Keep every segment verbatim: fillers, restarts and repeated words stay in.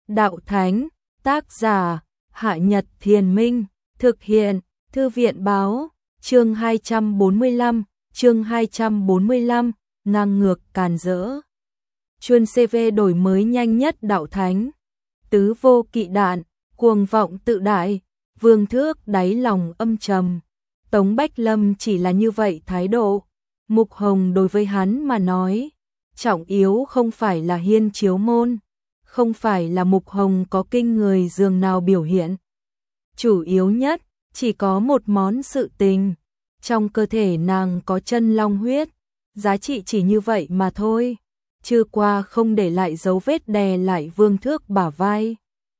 đạo thánh, tác giả, Hạ Nhật Thiền Minh, thực hiện, Thư viện báo, chương hai trăm bốn mươi lăm, chương hai trăm bốn mươi lăm, ngang ngược càn rỡ. Chuyên xê vê đổi mới nhanh nhất đạo thánh, tứ vô kỵ đạn, cuồng vọng tự đại, vương thước đáy lòng âm trầm. Tống Bách Lâm chỉ là như vậy thái độ, Mục Hồng đối với hắn mà nói, trọng yếu không phải là hiên chiếu môn, không phải là Mục Hồng có kinh người dường nào biểu hiện. Chủ yếu nhất, chỉ có một món sự tình, trong cơ thể nàng có chân long huyết, giá trị chỉ như vậy mà thôi, chưa qua không để lại dấu vết đè lại Vương Thước bả vai.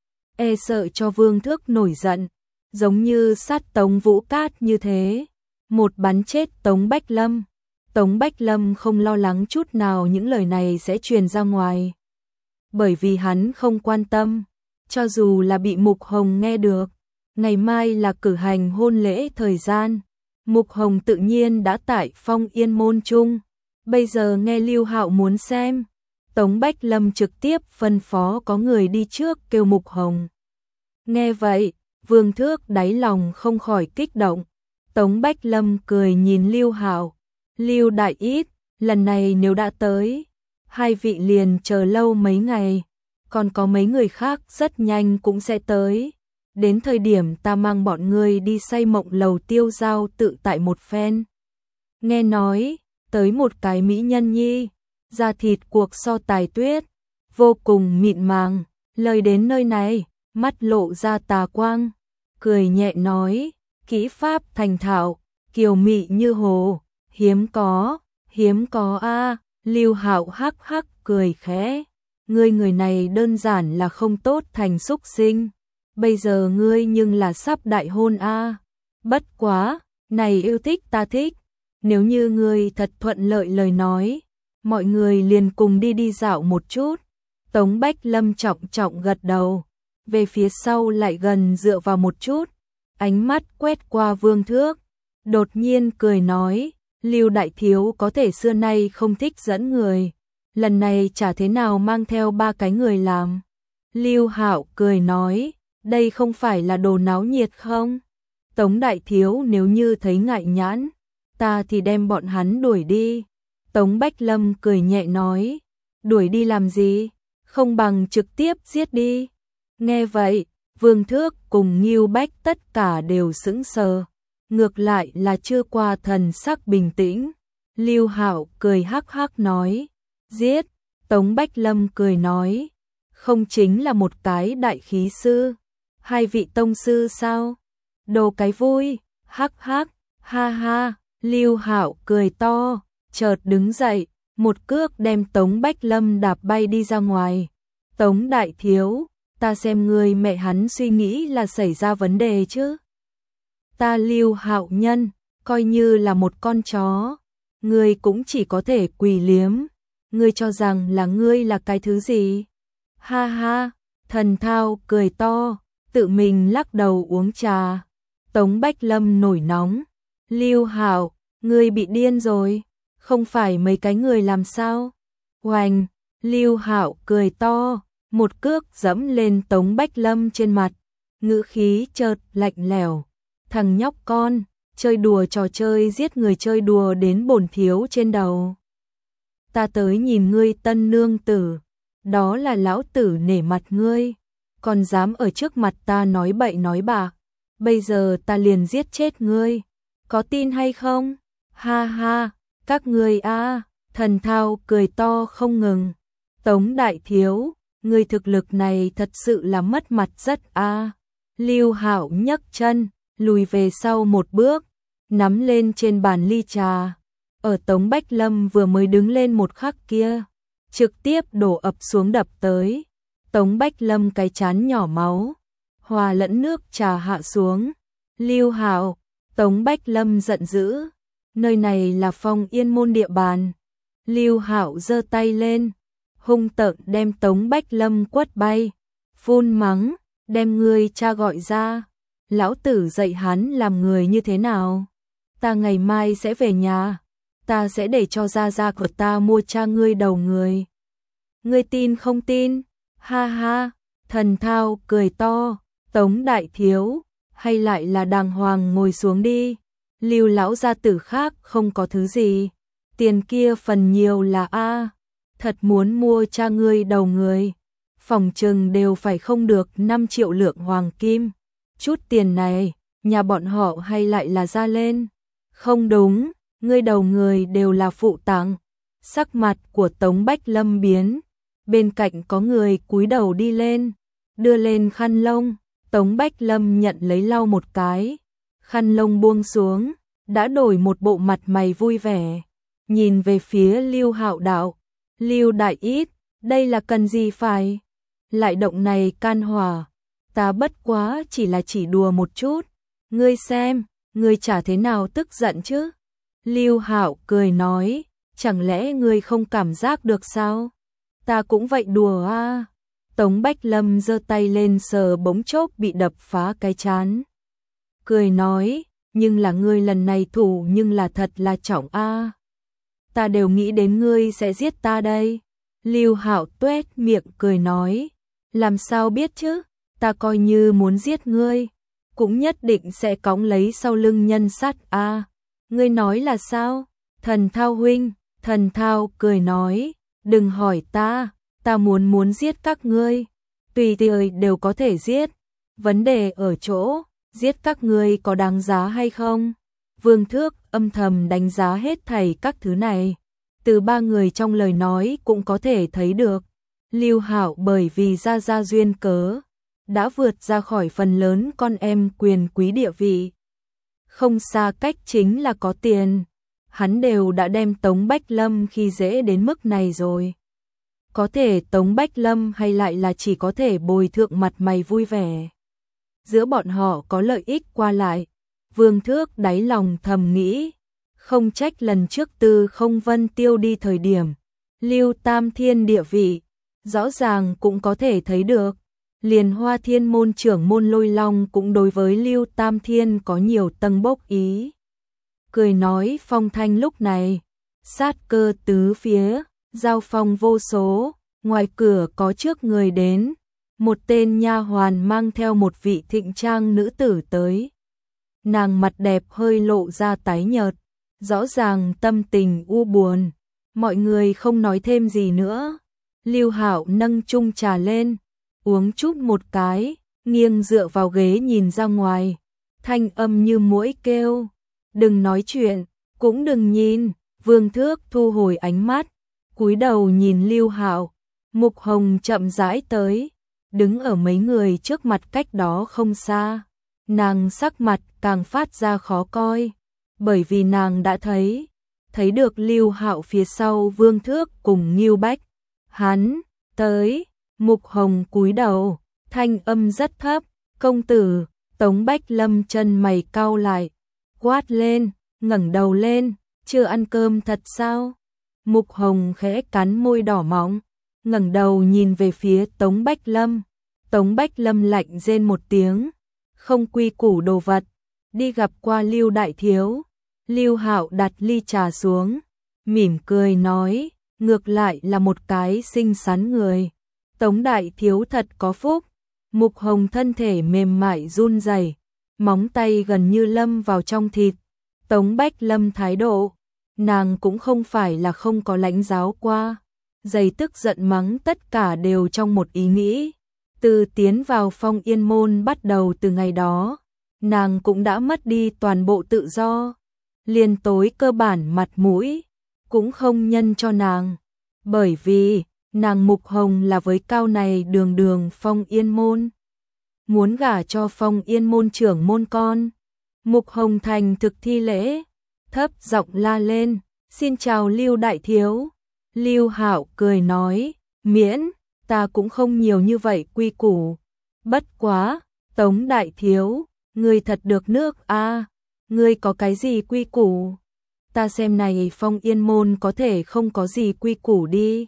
E sợ cho Vương Thước nổi giận, giống như sát Tống Vũ Cát như thế, một bắn chết Tống Bách Lâm. Tống Bách Lâm không lo lắng chút nào những lời này sẽ truyền ra ngoài, bởi vì hắn không quan tâm, cho dù là bị Mục Hồng nghe được. Ngày mai là cử hành hôn lễ thời gian, Mục Hồng tự nhiên đã tại Phong Yên môn chung, bây giờ nghe Lưu Hạo muốn xem, Tống Bách Lâm trực tiếp phân phó có người đi trước kêu Mục Hồng. Nghe vậy, Vương Thước đáy lòng không khỏi kích động. Tống Bách Lâm cười nhìn Lưu Hạo, Lưu đại ít, lần này nếu đã tới, hai vị liền chờ lâu mấy ngày, còn có mấy người khác rất nhanh cũng sẽ tới. Đến thời điểm ta mang bọn ngươi đi xây Mộng Lầu tiêu giao tự tại một phen. Nghe nói, tới một cái mỹ nhân nhi, da thịt cuộc so tài tuyết, vô cùng mịn màng, lời đến nơi này, mắt lộ ra tà quang, cười nhẹ nói, kỹ pháp thành thạo, kiều mị như hồ, hiếm có, hiếm có a. Lưu Hạo hắc hắc cười khẽ, ngươi người này đơn giản là không tốt thành xúc sinh. Bây giờ ngươi nhưng là sắp đại hôn a. À. Bất quá, này yêu thích ta thích, nếu như ngươi thật thuận lợi lời nói, mọi người liền cùng đi đi dạo một chút. Tống Bách Lâm trọng trọng gật đầu, về phía sau lại gần dựa vào một chút, ánh mắt quét qua Vương Thước, đột nhiên cười nói, Lưu đại thiếu có thể xưa nay không thích dẫn người, lần này chả thế nào mang theo ba cái người làm. Lưu Hạo cười nói, đây không phải là đồ náo nhiệt không? Tống đại thiếu nếu như thấy ngại nhãn, ta thì đem bọn hắn đuổi đi. Tống Bách Lâm cười nhẹ nói, đuổi đi làm gì? Không bằng trực tiếp giết đi. Nghe vậy, Vương Thước cùng Ngưu Bách tất cả đều sững sờ, ngược lại là chưa qua thần sắc bình tĩnh. Lưu Hạo cười hắc hắc nói, giết. Tống Bách Lâm cười nói, không chính là một cái đại khí sư, hai vị tông sư sao? Đồ cái vui, hắc hắc, ha ha. Lưu Hạo cười to, chợt đứng dậy, một cước đem Tống Bách Lâm đạp bay đi ra ngoài. Tống đại thiếu, ta xem người mẹ hắn suy nghĩ là xảy ra vấn đề chứ. Ta Lưu Hạo nhân, coi như là một con chó, ngươi cũng chỉ có thể quỳ liếm, ngươi cho rằng là ngươi là cái thứ gì? Ha ha, Thần Thao cười to, tự mình lắc đầu uống trà. Tống Bách Lâm nổi nóng, Lưu Hạo, ngươi bị điên rồi, không phải mấy cái người làm sao? Oành, Lưu Hạo cười to, một cước giẫm lên Tống Bách Lâm trên mặt, ngữ khí chợt lạnh lẽo, thằng nhóc con, chơi đùa trò chơi giết người chơi đùa đến bổn thiếu trên đầu. Ta tới nhìn ngươi tân nương tử, đó là lão tử nể mặt ngươi, còn dám ở trước mặt ta nói bậy nói bạ, bây giờ ta liền giết chết ngươi, có tin hay không? Ha ha, các ngươi a. Thần Thao cười to không ngừng. Tống đại thiếu, ngươi thực lực này thật sự là mất mặt rất a. Lưu Hạo nhấc chân, lùi về sau một bước, nắm lên trên bàn ly trà, ở Tống Bách Lâm vừa mới đứng lên một khắc kia, trực tiếp đổ ập xuống đập tới. Tống Bách Lâm cái chán nhỏ máu, hòa lẫn nước trà hạ xuống. Lưu Hạo, Tống Bách Lâm giận dữ, nơi này là Phong Yên môn địa bàn. Lưu Hạo giơ tay lên, hung tợn đem Tống Bách Lâm quất bay, phun mắng, đem ngươi cha gọi ra, lão tử dạy hắn làm người như thế nào. Ta ngày mai sẽ về nhà, ta sẽ để cho gia gia của ta mua cha ngươi đầu người. Ngươi tin không tin? Ha ha, Thần Thao cười to, Tống đại thiếu, hay lại là đàng hoàng ngồi xuống đi. Lưu lão gia tử khác không có thứ gì, tiền kia phần nhiều là a, thật muốn mua cha ngươi đầu người, phòng trừng đều phải không được năm triệu lượng hoàng kim. Chút tiền này, nhà bọn họ hay lại là ra lên? Không đúng, ngươi đầu người đều là phụ tặng. Sắc mặt của Tống Bách Lâm biến, bên cạnh có người cúi đầu đi lên, đưa lên khăn lông. Tống Bách Lâm nhận lấy lau một cái, khăn lông buông xuống, đã đổi một bộ mặt mày vui vẻ, nhìn về phía Lưu Hạo Đạo, Lưu đại ít, đây là cần gì phải lại động này can hỏa, ta bất quá chỉ là chỉ đùa một chút, ngươi xem, ngươi chả thế nào tức giận chứ. Lưu Hạo cười nói, chẳng lẽ ngươi không cảm giác được sao? Ta cũng vậy đùa à. Tống Bách Lâm giơ tay lên sờ bóng chốc bị đập phá cái chán, cười nói, nhưng là ngươi lần này thủ nhưng là thật là trọng a. À. Ta đều nghĩ đến ngươi sẽ giết ta đây. Lưu Hạo tuét miệng cười nói, làm sao biết chứ, ta coi như muốn giết ngươi, cũng nhất định sẽ cõng lấy sau lưng nhân sát a. À. Ngươi nói là sao? Thần Thao huynh, Thần Thao cười nói, đừng hỏi ta, ta muốn muốn giết các ngươi, tùy tiện đều có thể giết, vấn đề ở chỗ, giết các ngươi có đáng giá hay không? Vương Thước âm thầm đánh giá hết thảy các thứ này, từ ba người trong lời nói cũng có thể thấy được, Lưu Hạo bởi vì gia gia duyên cớ, đã vượt ra khỏi phần lớn con em quyền quý địa vị. Không xa cách chính là có tiền, hắn đều đã đem Tống Bách Lâm khi dễ đến mức này rồi. Có thể Tống Bách Lâm hay lại là chỉ có thể bồi thượng mặt mày vui vẻ. Giữa bọn họ có lợi ích qua lại, Vương Thước đáy lòng thầm nghĩ, không trách lần trước Tư Không Vân tiêu đi thời điểm, Lưu Tam Thiên địa vị, rõ ràng cũng có thể thấy được. Liền Hoa Thiên môn trưởng môn Lôi Long cũng đối với Lưu Tam Thiên có nhiều tầng bốc ý. Cười nói phong thanh lúc này, sát cơ tứ phía, giao phong vô số, ngoài cửa có trước người đến, một tên nha hoàn mang theo một vị thịnh trang nữ tử tới. Nàng mặt đẹp hơi lộ ra tái nhợt, rõ ràng tâm tình u buồn, mọi người không nói thêm gì nữa. Lưu Hạo nâng chung trà lên, uống chút một cái, nghiêng dựa vào ghế nhìn ra ngoài, thanh âm như muỗi kêu, đừng nói chuyện, cũng đừng nhìn. Vương Thước thu hồi ánh mắt, cúi đầu nhìn Lưu Hạo. Mục Hồng chậm rãi tới, đứng ở mấy người trước mặt cách đó không xa, nàng sắc mặt càng phát ra khó coi, bởi vì nàng đã thấy, thấy được Lưu Hạo phía sau Vương Thước cùng Ngưu Bách. Hắn tới. Mục Hồng cúi đầu, thanh âm rất thấp, công tử. Tống Bách Lâm chân mày cau lại, quát lên, ngẩng đầu lên, chưa ăn cơm thật sao? Mục Hồng khẽ cắn môi đỏ mọng, ngẩng đầu nhìn về phía Tống Bách Lâm. Tống Bách Lâm lạnh rên một tiếng, không quy củ đồ vật, đi gặp qua Lưu đại thiếu. Lưu Hạo đặt ly trà xuống, mỉm cười nói, ngược lại là một cái xinh xắn người. Tống đại thiếu thật có phúc. Mục Hồng thân thể mềm mại run rẩy, móng tay gần như lâm vào trong thịt. Tống Bách Lâm thái độ, nàng cũng không phải là không có lãnh giáo qua. Giây tức giận mắng tất cả đều trong một ý nghĩ. Từ tiến vào Phong Yên môn bắt đầu từ ngày đó, nàng cũng đã mất đi toàn bộ tự do. Liền tối cơ bản mặt mũi cũng không nhân cho nàng, bởi vì nàng Mục Hồng là với cao này đường đường Phong Yên môn, muốn gả cho Phong Yên môn trưởng môn con. Mục Hồng thành thực thi lễ, thấp giọng la lên, xin chào Lưu đại thiếu. Lưu Hạo cười nói, miễn, ta cũng không nhiều như vậy quy củ. Bất quá, Tống đại thiếu, ngươi thật được nước a, à, ngươi có cái gì quy củ? Ta xem này Phong Yên môn có thể không có gì quy củ đi.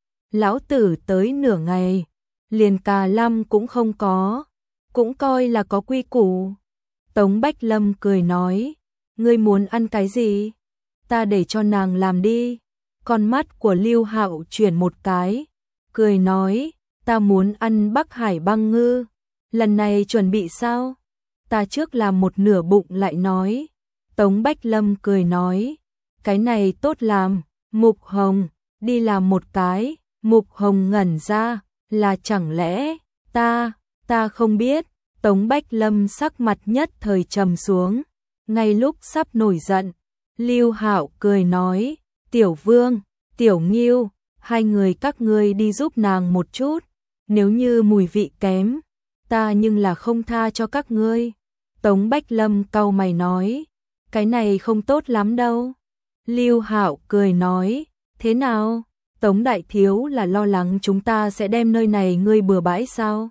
Lão tử tới nửa ngày, liền cà lâm cũng không có, cũng coi là có quy củ. Tống Bách Lâm cười nói, ngươi muốn ăn cái gì? Ta để cho nàng làm đi. Con mắt của Lưu Hạo chuyển một cái, cười nói, ta muốn ăn Bắc Hải băng ngư, lần này chuẩn bị sao? Ta trước làm một nửa bụng lại nói. Tống Bách Lâm cười nói, cái này tốt làm, Mục Hồng, đi làm một cái. Mục Hồng ngẩn ra, là chẳng lẽ, ta, ta không biết. Tống Bách Lâm sắc mặt nhất thời trầm xuống, ngay lúc sắp nổi giận, Lưu Hạo cười nói, Tiểu Vương, Tiểu Ngưu, hai người các ngươi đi giúp nàng một chút, nếu như mùi vị kém, ta nhưng là không tha cho các ngươi. Tống Bách Lâm cau mày nói, cái này không tốt lắm đâu. Lưu Hạo cười nói, thế nào? Tống đại thiếu là lo lắng chúng ta sẽ đem nơi này ngươi bừa bãi sao?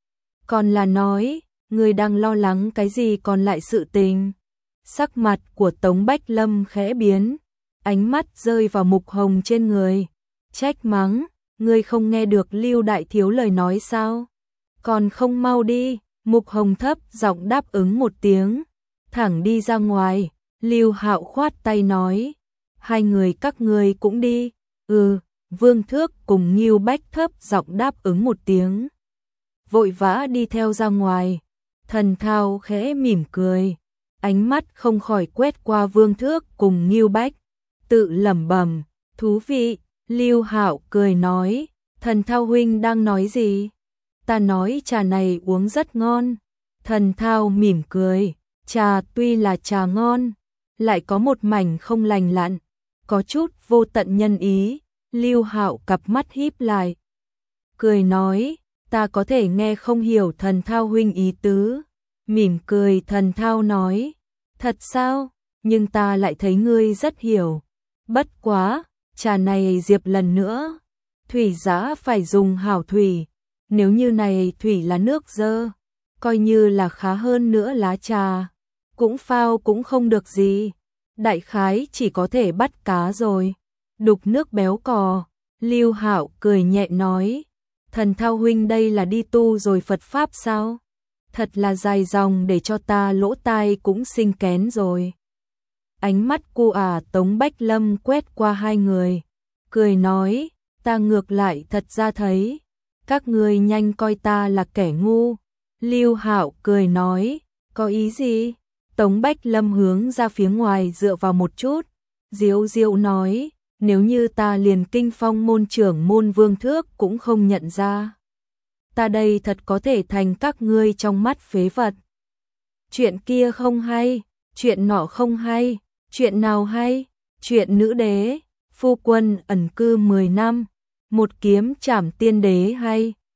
Còn là nói, ngươi đang lo lắng cái gì còn lại sự tình? Sắc mặt của Tống Bách Lâm khẽ biến, ánh mắt rơi vào Mục Hồng trên người, trách mắng, ngươi không nghe được Lưu đại thiếu lời nói sao? Còn không mau đi. Mục Hồng thấp giọng đáp ứng một tiếng, thẳng đi ra ngoài. Lưu Hạo khoát tay nói, hai người các ngươi cũng đi. Ừ. Vương Thước cùng Ngưu Bách thấp giọng đáp ứng một tiếng, vội vã đi theo ra ngoài. Thần Thao khẽ mỉm cười, ánh mắt không khỏi quét qua Vương Thước cùng Ngưu Bách, tự lẩm bẩm, thú vị. Lưu Hạo cười nói, Thần Thao huynh đang nói gì? Ta nói trà này uống rất ngon. Thần Thao mỉm cười, trà tuy là trà ngon, lại có một mảnh không lành lặn, có chút vô tận nhân ý. Lưu Hạo cặp mắt híp lại, cười nói, ta có thể nghe không hiểu Thần Thao huynh ý tứ. Mỉm cười Thần Thao nói, thật sao? Nhưng ta lại thấy ngươi rất hiểu. Bất quá, trà này diệp lần nữa, thủy giá phải dùng hảo thủy, nếu như này thủy là nước dơ, coi như là khá hơn nữa lá trà, cũng phao cũng không được gì, đại khái chỉ có thể bắt cá rồi, đục nước béo cò. Lưu Hạo cười nhẹ nói, Thần Thao huynh đây là đi tu rồi Phật Pháp sao? Thật là dài dòng để cho ta lỗ tai cũng sinh kén rồi. Ánh mắt cu ả Tống Bách Lâm quét qua hai người, cười nói, ta ngược lại thật ra thấy, các ngươi nhanh coi ta là kẻ ngu. Lưu Hạo cười nói, có ý gì? Tống Bách Lâm hướng ra phía ngoài dựa vào một chút, diếu diếu nói, nếu như ta liền kinh phong môn trưởng môn Vương Thước cũng không nhận ra, ta đây thật có thể thành các ngươi trong mắt phế vật. Chuyện kia không hay, chuyện nọ không hay, chuyện nào hay? Chuyện nữ đế, phu quân ẩn cư mười năm, một kiếm trảm tiên đế hay?